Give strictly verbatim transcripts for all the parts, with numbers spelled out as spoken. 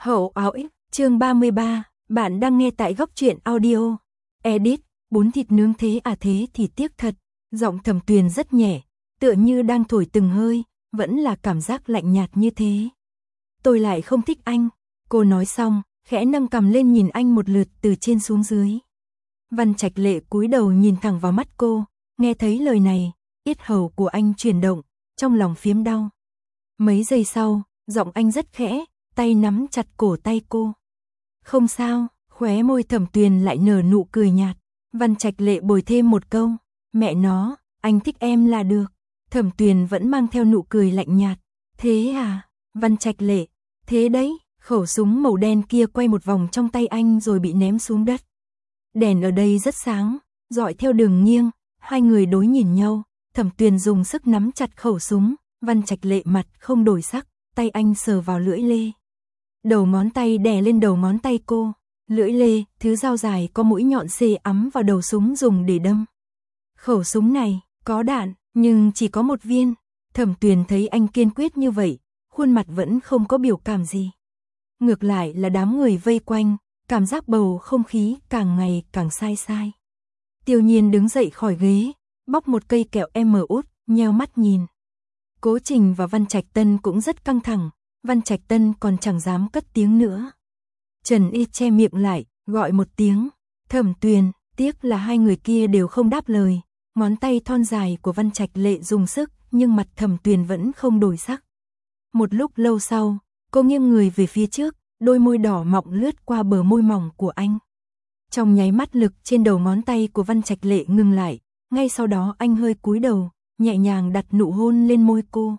Hậu áo ích, chương ba mươi ba, bạn đang nghe tại Góc Truyện Audio. Edit, bún thịt nướng thế à, thế thì tiếc thật. Giọng Thẩm Tuyền rất nhẹ, tựa như đang thổi từng hơi, vẫn là cảm giác lạnh nhạt như thế. Tôi lại không thích anh, cô nói xong, khẽ nâng cằm lên nhìn anh một lượt từ trên xuống dưới. Văn Trạch Lệ cúi đầu nhìn thẳng vào mắt cô, nghe thấy lời này, yết hầu của anh chuyển động, trong lòng phiếm đau. Mấy giây sau, giọng anh rất khẽ, tay nắm chặt cổ tay cô. Không sao, khóe môi Thẩm Tuyền lại nở nụ cười nhạt. Văn Trạch Lệ bồi thêm một câu, mẹ nó, anh thích em là được. Thẩm Tuyền vẫn mang theo nụ cười lạnh nhạt. Thế à, Văn Trạch Lệ, thế đấy. Khẩu súng màu đen kia quay một vòng trong tay anh rồi bị ném xuống đất. Đèn ở đây rất sáng, dọi theo đường nghiêng, hai người đối nhìn nhau, Thẩm Tuyền dùng sức nắm chặt khẩu súng, Văn Trạch Lệ mặt không đổi sắc, tay anh sờ vào lưỡi lê. Đầu ngón tay đè lên đầu ngón tay cô, lưỡi lê, thứ dao dài có mũi nhọn xê ắm vào đầu súng dùng để đâm. Khẩu súng này, có đạn, nhưng chỉ có một viên. Thẩm Tuyền thấy anh kiên quyết như vậy, khuôn mặt vẫn không có biểu cảm gì. Ngược lại là đám người vây quanh, cảm giác bầu không khí càng ngày càng sai sai. Tiêu Nhiên đứng dậy khỏi ghế, bóc một cây kẹo em út, nheo mắt nhìn. Cố Trình và Văn Trạch Tân cũng rất căng thẳng, Văn Trạch Tân còn chẳng dám cất tiếng nữa. Trần Y che miệng lại, gọi một tiếng, Thẩm Tuyền, tiếc là hai người kia đều không đáp lời. Ngón tay thon dài của Văn Trạch Lệ dùng sức, nhưng mặt Thẩm Tuyền vẫn không đổi sắc. Một lúc lâu sau, cô nghiêng người về phía trước, đôi môi đỏ mọng lướt qua bờ môi mỏng của anh. Trong nháy mắt lực trên đầu ngón tay của Văn Trạch Lệ ngừng lại, ngay sau đó anh hơi cúi đầu, nhẹ nhàng đặt nụ hôn lên môi cô.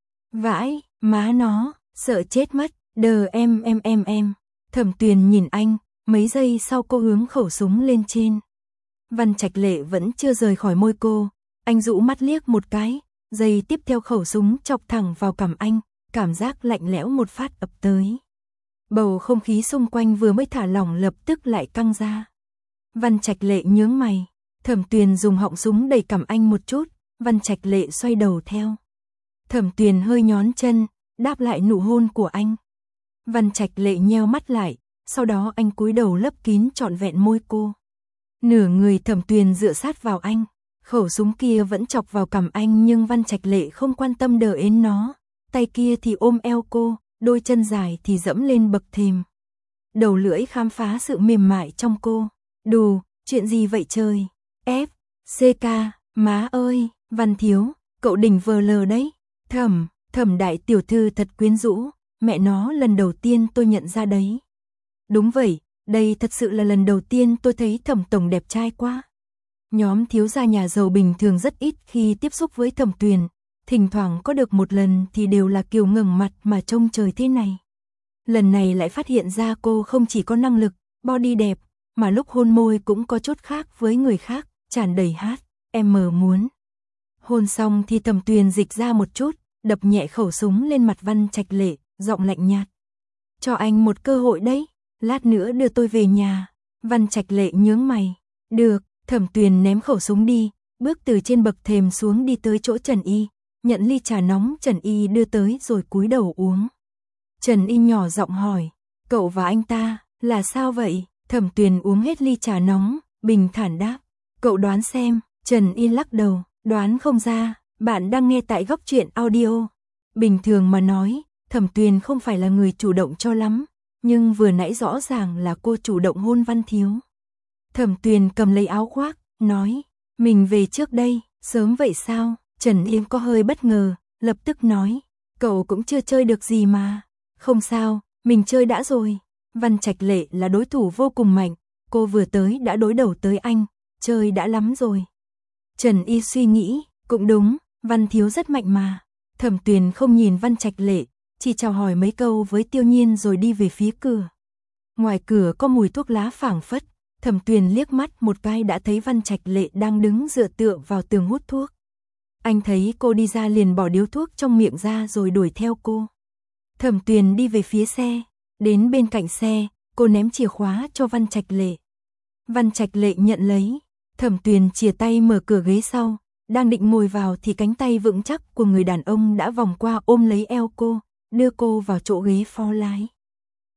Vãi, má nó, sợ chết mất, đờ em em em em. Thẩm Tuyền nhìn anh, mấy giây sau cô hướng khẩu súng lên trên. Văn Trạch Lệ vẫn chưa rời khỏi môi cô, anh dụ mắt liếc một cái, giây tiếp theo khẩu súng chọc thẳng vào cằm anh, cảm giác lạnh lẽo một phát ập tới. Bầu không khí xung quanh vừa mới thả lỏng lập tức lại căng ra. Văn Trạch Lệ nhướng mày, Thẩm Tuyền dùng họng súng đẩy cằm anh một chút, Văn Trạch Lệ xoay đầu theo. Thẩm Tuyền hơi nhón chân, đáp lại nụ hôn của anh. Văn Trạch Lệ nheo mắt lại, sau đó anh cúi đầu lấp kín trọn vẹn môi cô. Nửa người Thẩm Tuyền dựa sát vào anh, khẩu súng kia vẫn chọc vào cằm anh nhưng Văn Trạch Lệ không quan tâm đỡ ến nó, tay kia thì ôm eo cô, đôi chân dài thì dẫm lên bậc thềm. Đầu lưỡi khám phá sự mềm mại trong cô. Đù, chuyện gì vậy trời? F, C K, má ơi, Văn Thiếu, cậu đỉnh vờ lờ đấy. Thẩm, Thẩm đại tiểu thư thật quyến rũ, mẹ nó lần đầu tiên tôi nhận ra đấy. Đúng vậy, đây thật sự là lần đầu tiên tôi thấy Thẩm tổng đẹp trai quá. Nhóm thiếu gia nhà giàu bình thường rất ít khi tiếp xúc với Thẩm Tuyền, thỉnh thoảng có được một lần thì đều là kiểu ngẩng mặt mà trông trời thế này. Lần này lại phát hiện ra cô không chỉ có năng lực, body đẹp, mà lúc hôn môi cũng có chút khác với người khác, tràn đầy hát, em mờ muốn. Hôn xong thì Thẩm Tuyền dịch ra một chút, đập nhẹ khẩu súng lên mặt Văn Trạch Lệ, giọng lạnh nhạt. Cho anh một cơ hội đấy, lát nữa đưa tôi về nhà. Văn Trạch Lệ nhướng mày. Được, Thẩm Tuyền ném khẩu súng đi, bước từ trên bậc thềm xuống đi tới chỗ Trần Y, nhận ly trà nóng Trần Y đưa tới rồi cúi đầu uống. Trần Y nhỏ giọng hỏi, cậu và anh ta, là sao vậy? Thẩm Tuyền uống hết ly trà nóng, bình thản đáp, cậu đoán xem. Trần Y lắc đầu, đoán không ra, bạn đang nghe tại Góc Truyện Audio. Bình thường mà nói, Thẩm Tuyền không phải là người chủ động cho lắm, nhưng vừa nãy rõ ràng là cô chủ động hôn Văn Thiếu. Thẩm Tuyền cầm lấy áo khoác, nói, mình về trước đây, sớm vậy sao? Trần Y có hơi bất ngờ, lập tức nói, cậu cũng chưa chơi được gì mà. Không sao, mình chơi đã rồi. Văn Trạch Lệ là đối thủ vô cùng mạnh, cô vừa tới đã đối đầu tới anh, chơi đã lắm rồi. Trần Y suy nghĩ, cũng đúng, Văn Thiếu rất mạnh mà. Thẩm Tuyền không nhìn Văn Trạch Lệ, chỉ chào hỏi mấy câu với Tiêu Nhiên rồi đi về phía cửa. Ngoài cửa có mùi thuốc lá phảng phất, Thẩm Tuyền liếc mắt một cái đã thấy Văn Trạch Lệ đang đứng dựa tựa vào tường hút thuốc. Anh thấy cô đi ra liền bỏ điếu thuốc trong miệng ra rồi đuổi theo cô. Thẩm Tuyền đi về phía xe, đến bên cạnh xe, cô ném chìa khóa cho Văn Trạch Lệ. Văn Trạch Lệ nhận lấy, Thẩm Tuyền chìa tay mở cửa ghế sau, đang định ngồi vào thì cánh tay vững chắc của người đàn ông đã vòng qua ôm lấy eo cô, đưa cô vào chỗ ghế phó lái.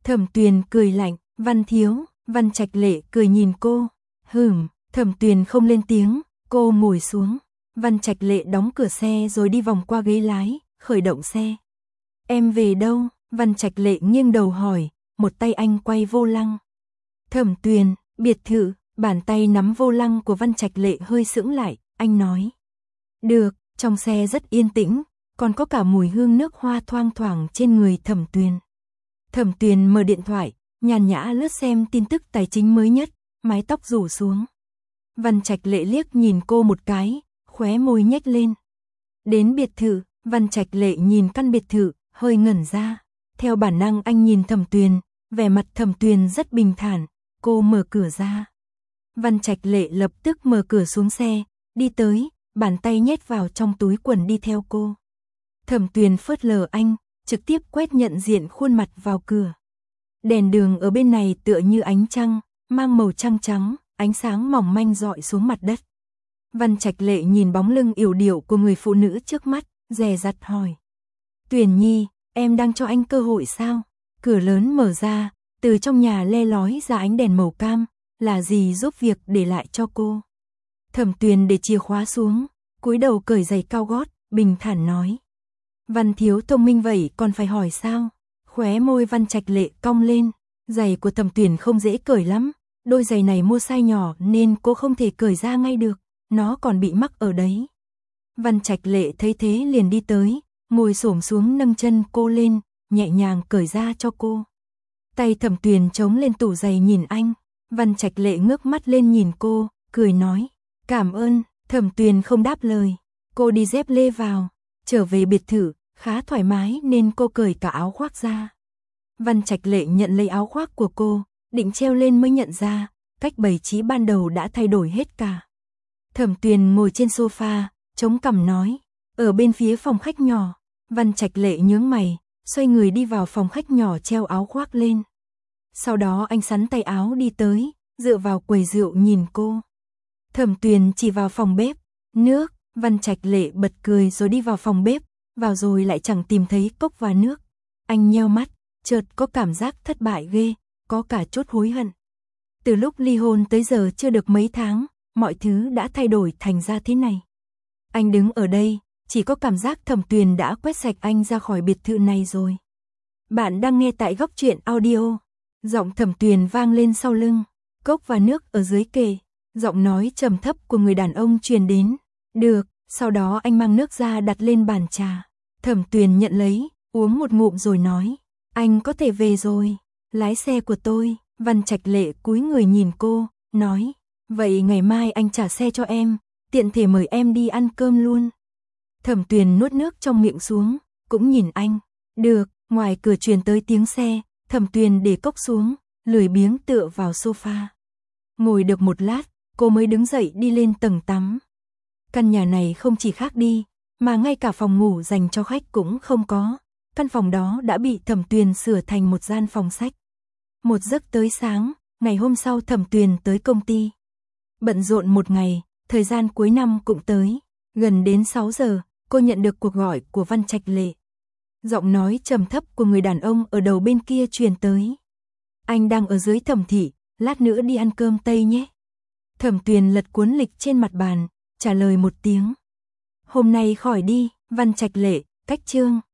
Thẩm Tuyền cười lạnh, Văn Thiếu, Văn Trạch Lệ cười nhìn cô. Hừm, Thẩm Tuyền không lên tiếng, cô ngồi xuống. Văn Trạch Lệ đóng cửa xe rồi đi vòng qua ghế lái, khởi động xe. Em về đâu? Văn Trạch Lệ nghiêng đầu hỏi, một tay anh quay vô lăng. Thẩm Tuyền, biệt thự, bàn tay nắm vô lăng của Văn Trạch Lệ hơi sững lại, anh nói. Được, trong xe rất yên tĩnh, còn có cả mùi hương nước hoa thoang thoảng trên người Thẩm Tuyền. Thẩm Tuyền mở điện thoại, nhàn nhã lướt xem tin tức tài chính mới nhất, mái tóc rủ xuống. Văn Trạch Lệ liếc nhìn cô một cái, khóe môi nhếch lên. Đến biệt thự, Văn Trạch Lệ nhìn căn biệt thự, hơi ngẩn ra. Theo bản năng anh nhìn Thẩm Tuyền, vẻ mặt Thẩm Tuyền rất bình thản, cô mở cửa ra. Văn Trạch Lệ lập tức mở cửa xuống xe, đi tới, bàn tay nhét vào trong túi quần đi theo cô. Thẩm Tuyền phớt lờ anh, trực tiếp quét nhận diện khuôn mặt vào cửa. Đèn đường ở bên này tựa như ánh trăng, mang màu trăng trắng, ánh sáng mỏng manh rọi xuống mặt đất. Văn Trạch Lệ nhìn bóng lưng yểu điệu của người phụ nữ trước mắt, dè dặt hỏi. Tuyền Nhi, em đang cho anh cơ hội sao? Cửa lớn mở ra, từ trong nhà le lói ra ánh đèn màu cam, là gì giúp việc để lại cho cô? Thẩm Tuyền để chìa khóa xuống, cúi đầu cởi giày cao gót, bình thản nói. Văn Thiếu thông minh vậy còn phải hỏi sao? Khóe môi Văn Trạch Lệ cong lên, giày của Thẩm Tuyền không dễ cởi lắm, đôi giày này mua size nhỏ nên cô không thể cởi ra ngay được, nó còn bị mắc ở đấy. Văn Trạch Lệ thấy thế liền đi tới, ngồi xổm xuống nâng chân cô lên, nhẹ nhàng cởi ra cho cô. Tay Thẩm Tuyền chống lên tủ giày nhìn anh, Văn Trạch Lệ ngước mắt lên nhìn cô, cười nói, cảm ơn. Thẩm Tuyền không đáp lời, cô đi dép lê vào, trở về biệt thự, khá thoải mái nên cô cởi cả áo khoác ra. Văn Trạch Lệ nhận lấy áo khoác của cô, định treo lên mới nhận ra, cách bày trí ban đầu đã thay đổi hết cả. Thẩm Tuyền ngồi trên sofa, chống cằm nói, ở bên phía phòng khách nhỏ. Văn Trạch Lệ nhướng mày, xoay người đi vào phòng khách nhỏ treo áo khoác lên. Sau đó anh sắn tay áo đi tới, dựa vào quầy rượu nhìn cô. Thẩm Tuyền chỉ vào phòng bếp, nước. Văn Trạch Lệ bật cười rồi đi vào phòng bếp, vào rồi lại chẳng tìm thấy cốc và nước. Anh nheo mắt, chợt có cảm giác thất bại ghê, có cả chút hối hận. Từ lúc ly hôn tới giờ chưa được mấy tháng, mọi thứ đã thay đổi thành ra thế này. Anh đứng ở đây, chỉ có cảm giác Thẩm Tuyền đã quét sạch anh ra khỏi biệt thự này rồi. Bạn đang nghe tại Góc Truyện Audio. Giọng Thẩm Tuyền vang lên sau lưng, cốc và nước ở dưới kề. Giọng nói trầm thấp của người đàn ông truyền đến. Được, sau đó anh mang nước ra đặt lên bàn trà. Thẩm Tuyền nhận lấy, uống một ngụm rồi nói, anh có thể về rồi, lái xe của tôi. Văn Trạch Lệ cúi người nhìn cô, nói, vậy ngày mai anh trả xe cho em, tiện thể mời em đi ăn cơm luôn. Thẩm Tuyền nuốt nước trong miệng xuống, cũng nhìn anh. Được, ngoài cửa truyền tới tiếng xe, Thẩm Tuyền để cốc xuống, lười biếng tựa vào sofa. Ngồi được một lát, cô mới đứng dậy đi lên tầng tắm. Căn nhà này không chỉ khác đi, mà ngay cả phòng ngủ dành cho khách cũng không có. Căn phòng đó đã bị Thẩm Tuyền sửa thành một gian phòng sách. Một giấc tới sáng, ngày hôm sau Thẩm Tuyền tới công ty. Bận rộn một ngày, thời gian cuối năm cũng tới. Gần đến sáu giờ, cô nhận được cuộc gọi của Văn Trạch Lệ. Giọng nói trầm thấp của người đàn ông ở đầu bên kia truyền tới. Anh đang ở dưới Thẩm thị, lát nữa đi ăn cơm Tây nhé. Thẩm Tuyền lật cuốn lịch trên mặt bàn, trả lời một tiếng. Hôm nay khỏi đi, Văn Trạch Lệ, cách chương.